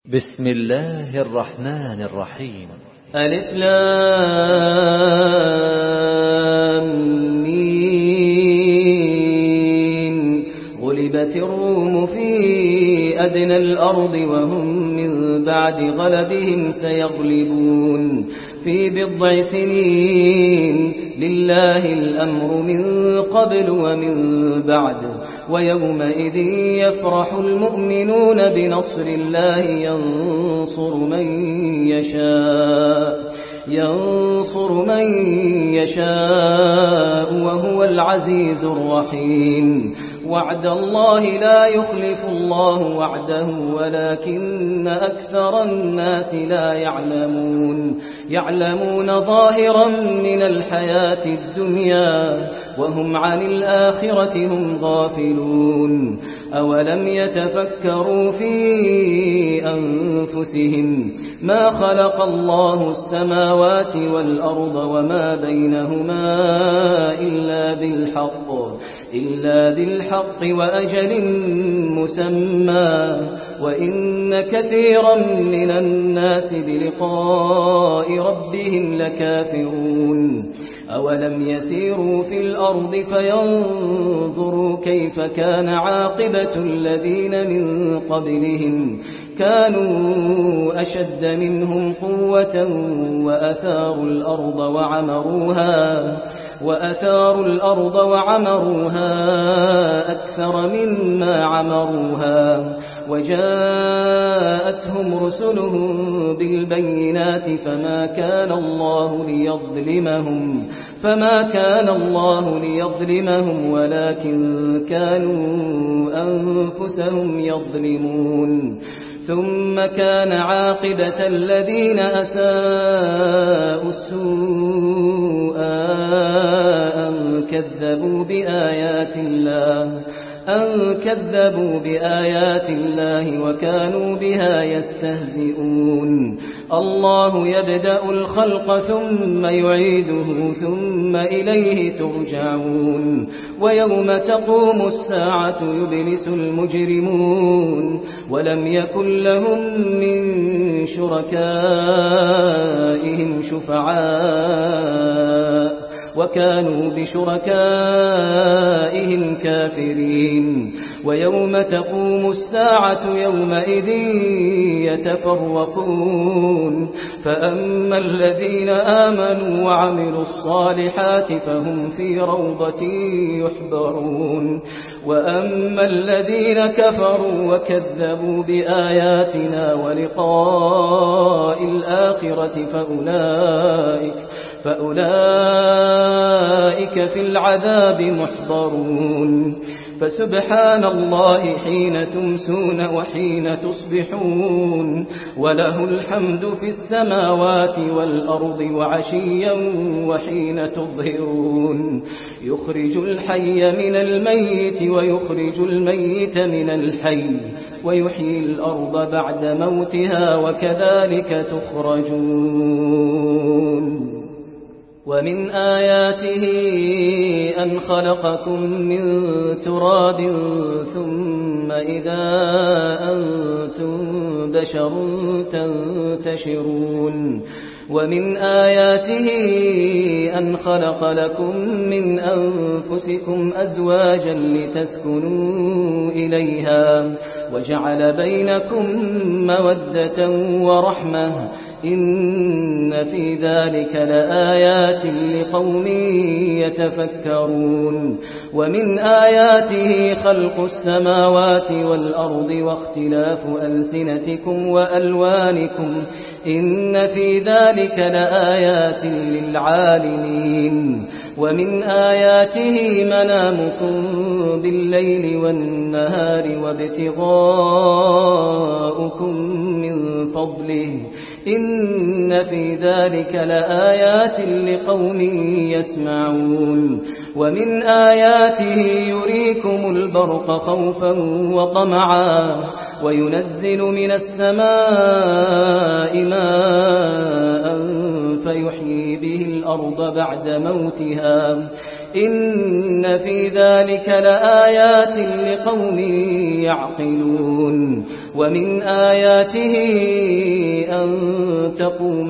بسم الله الرحمن الرحيم. ألف لام ميم. غلبت الروم في أدنى الأرض وهم من بعد غلبهم سيغلبون في بضع سنين. لله الأمر من قبل ومن بعد ويومئذ يفرح المؤمنون بنصر الله ينصر من يشاء وهو العزيز الرحيم. وعد الله لا يخلف الله وعده ولكن أكثر الناس لا يعلمون ظاهرا من الحياة الدنيا وهم عن الآخرة هم غافلون. أولم يتفكروا في أنفسهم ما خلق الله السماوات والأرض وما بينهما إلا بالحق وأجل مسمى وإن كثيرا من الناس بلقاء ربهم لكافرون. أولم يسيروا في الأرض فينظروا كيف كان عاقبة الذين من قبلهم كانوا أشد منهم قوة وأثاروا الأرض وعمروها أكثر مما عمروها وجاءتهم رسلهم بالبينات فما كان الله ليظلمهم ولكن كانوا أنفسهم يظلمون. ثم كان عاقبة الذين أساءوا السوء أن كذبوا بآيات الله وكانوا بها يستهزئون. الله يبدأ الخلق ثم يعيده ثم إليه ترجعون. ويوم تقوم الساعة يبلس المجرمون ولم يكن لهم من شركائهم شفعاء وكانوا بشركائهم كافرين. ويوم تقوم الساعة يومئذ يتفرقون فأما الذين آمنوا وعملوا الصالحات فهم في روضة يحبرون وأما الذين كفروا وكذبوا بآياتنا ولقاء الآخرة فأولئك في العذاب محضرون. فسبحان الله حين تمسون وحين تصبحون وله الحمد في السماوات والأرض وعشيا وحين تظهرون. يخرج الحي من الميت ويخرج الميت من الحي ويحيي الأرض بعد موتها وكذلك تخرجون. ومن آياته أن خلقكم من تراب ثم إذا أنتم بشر تنتشرون. ومن آياته أن خلق لكم من أنفسكم أزواجا لتسكنوا إليها وجعل بينكم مودة ورحمة إن في ذلك لآيات لقوم يتفكرون. ومن آياته خلق السماوات والأرض واختلاف ألسنتكم وألوانكم إن في ذلك لآيات للعالمين. ومن آياته منامكم بالليل والنهار وابتغاؤكم من فضله إن في ذلك لآيات لقوم يسمعون. ومن آياته يريكم البرق خوفا وطمعا وينزل من السماء ماء يحيي به الأرض بعد موتها إن في ذلك لآيات لقوم يعقلون ومن آياته أن تقوم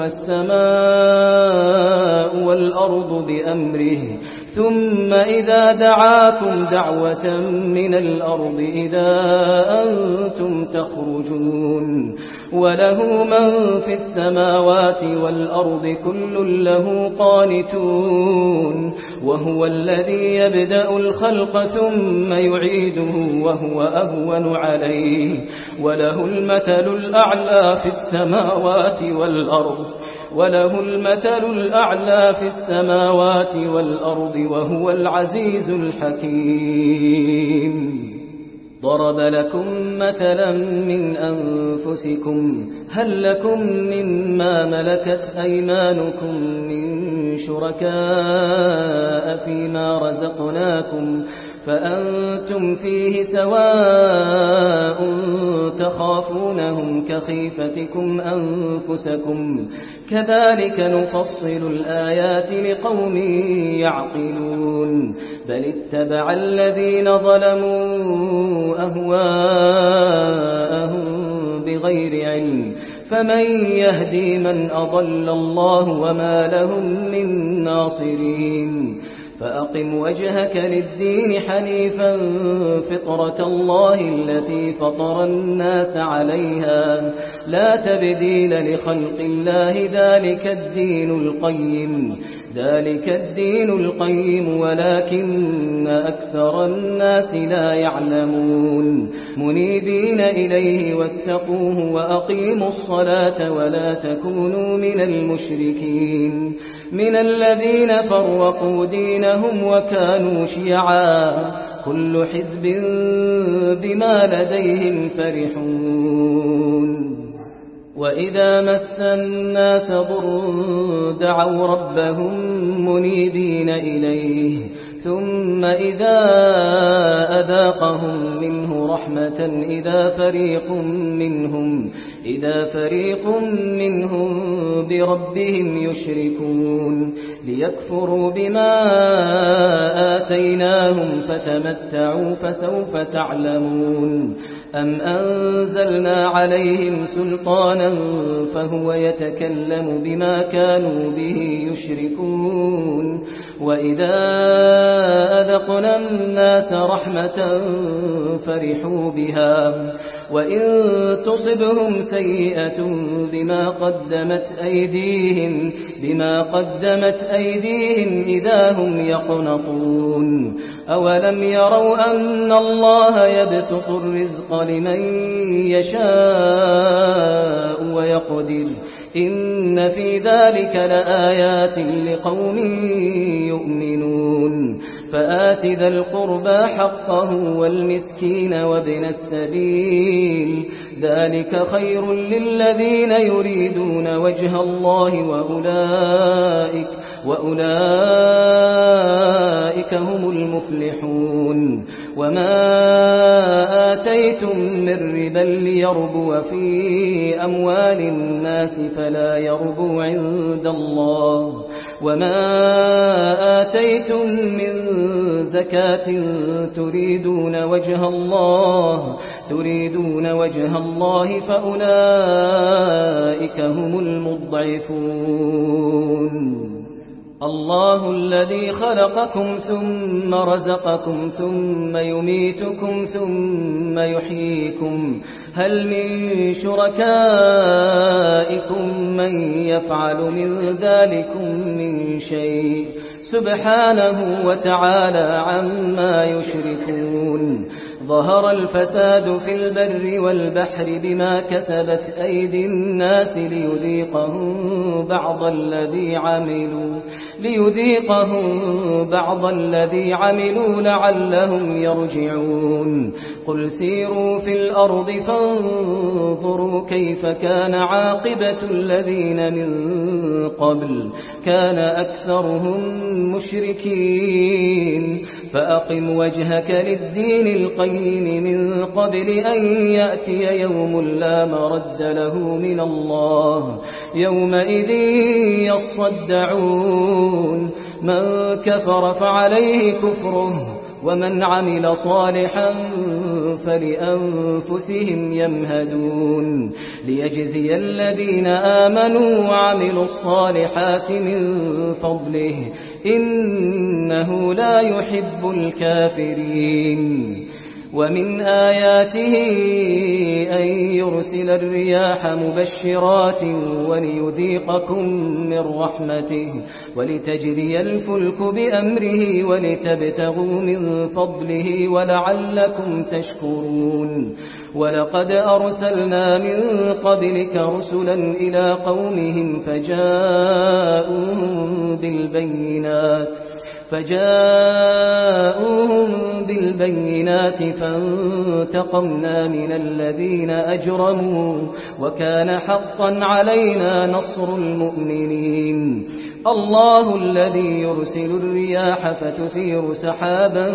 السماء والأرض بأمره ثم إذا دعاكم دعوة من الأرض إذا أنتم تخرجون وله من في السماوات والأرض كل له قانتون وهو الذي يبدأ الخلق ثم يعيده وهو أهون عليه وله المثل الأعلى في السماوات والأرض وهو العزيز الحكيم ضرب لكم مثلا من أنفسكم هل لكم مما ملكت أيمانكم من شركاء فيما رزقناكم فأنتم فيه سواء تخافونهم كخيفتكم أنفسكم كذلك نفصل الآيات لقوم يعقلون بل اتبع الذين ظلموا أهواءهم بغير علم فمن يهدي من أضل الله وما لهم من ناصرين فأقم وجهك للدين حنيفا فطرة الله التي فطر الناس عليها لا تبديل لخلق الله ذلك الدين القيم ولكن أكثر الناس لا يعلمون منيبين إليه واتقوه وأقيموا الصلاة ولا تكونوا من المشركين من الذين فرقوا دينهم وكانوا شيعا كل حزب بما لديهم فرحون وإذا مس الناس ضر دعوا ربهم منيبين إليه ثم إذا أذاقهم منه رحمة إذا فريق منهم بربهم يشركون ليكفروا بما آتيناهم فتمتعوا فسوف تعلمون أم أنزلنا عليهم سلطانا فهو يتكلم بما كانوا به يشركون وإذا أذقنا الناس رحمة فرحوا بها وإن تصبهم سيئة بما قدمت أيديهم إذا هم يقنطون أولم يروا أن الله يبسط الرزق لمن يشاء ويقدر إن في ذلك لآيات لقوم يؤمنون فآت ذا القربى حقه والمسكين وابن السبيل ذلك خير للذين يريدون وجه الله وأولئك هم المفلحون وما آتيتم من ربا ليربو في أموال الناس فلا يربو عند الله وما آتيتم من زكاة تريدون وجه الله فأولئك هم المضعفون الله الذي خلقكم ثم رزقكم ثم يميتكم ثم يحييكم هل من شركائكم من يفعل من ذلكم من شيء سبحانه وتعالى عما يشركون ظهر الفساد في البر والبحر بما كسبت أيدي الناس ليذيقهم بعض الذي عملوا لعلهم يرجعون قل سيروا في الأرض فانظروا كيف كان عاقبة الذين من قبل كان أكثرهم مشركين فأقم وجهك للدين القيم من قبل أن يأتي يوم لا مرد له من الله يومئذ يصدعون من كفر فعليه كفره ومن عمل صالحا فلأنفسهم يمهدون ليجزي الذين آمنوا وعملوا الصالحات من فضله إنه لا يحب الكافرين ومن آياته أن يرسل الرياح مبشرات وليذيقكم من رحمته ولتجري الفلك بأمره ولتبتغوا من فضله ولعلكم تشكرون ولقد أرسلنا من قبلك رسلا إلى قومهم فجاءوهم بالبينات فانتقمنا من الذين أجرموا وكان حقا علينا نصر المؤمنين الله الذي يرسل الرياح فتثير سحابا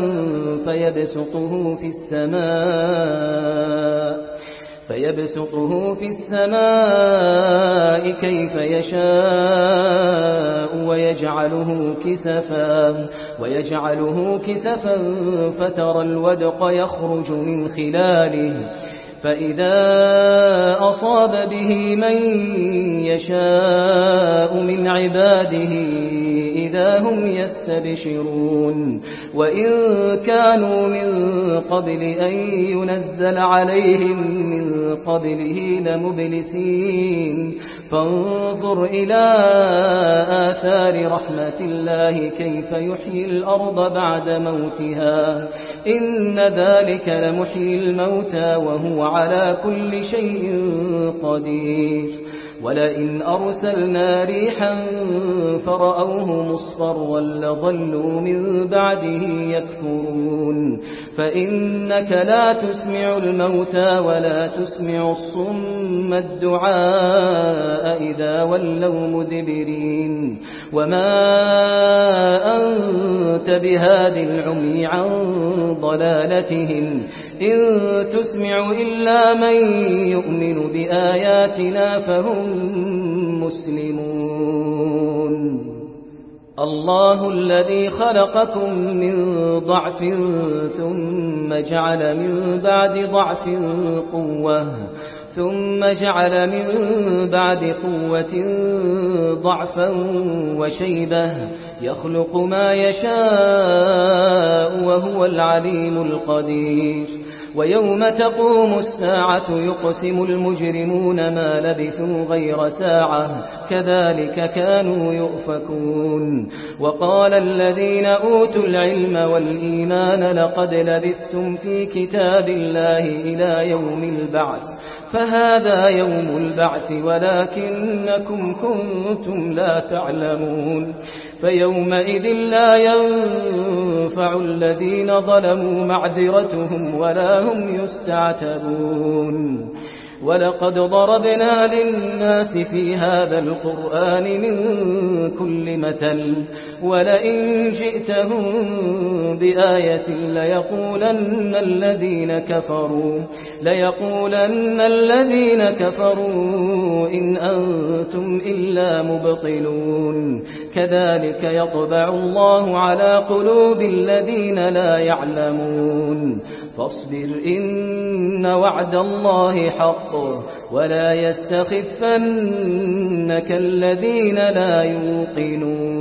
فيبسطه في السماء كيف يشاء ويجعله كسفا فترى الودق يخرج من خلاله فإذا أصاب به من يشاء من عباده إذا هم يستبشرون وإن كانوا من قبل أن ينزل عليهم من قبله لمبلسين فانظر إلى آثار رحمة الله كيف يحيي الأرض بعد موتها إن ذلك لمحيي الموتى وهو على كل شيء قدير ولئن أرسلنا ريحا فرأوه مصفرا لظلوا من بعده يكفرون فإنك لا تسمع الموتى ولا تسمع الصم الدعاء إذا ولوا مدبرين وما أنت بهاد العمي عن ضلالتهم إن تسمع إلا من يؤمن بآياتنا فهم مسلمون الله الذي خلقكم من ضعف ثم جعل من بعد ضعف قوة ثم جعل من بعد قوة ضعفا وشيبة يخلق ما يشاء وهو العليم القدير ويوم تقوم الساعة يقسم المجرمون ما لبثوا غير ساعة كذلك كانوا يؤفكون وقال الذين أوتوا العلم والإيمان لقد لبثتم في كتاب الله إلى يوم البعث فهذا يوم البعث ولكنكم كنتم لا تعلمون فيومئذ لا ينفع الذين ظلموا معذرتهم ولا هم يستعتبون ولقد ضربنا للناس في هذا القرآن من كل مثل ولئن جئتهم بآية ليقولن الذين كفروا إن أنتم إلا مبطلون كذلك يطبع الله على قلوب الذين لا يعلمون فاصبر إن وعد الله حق ولا يستخفنك الذين لا يوقنون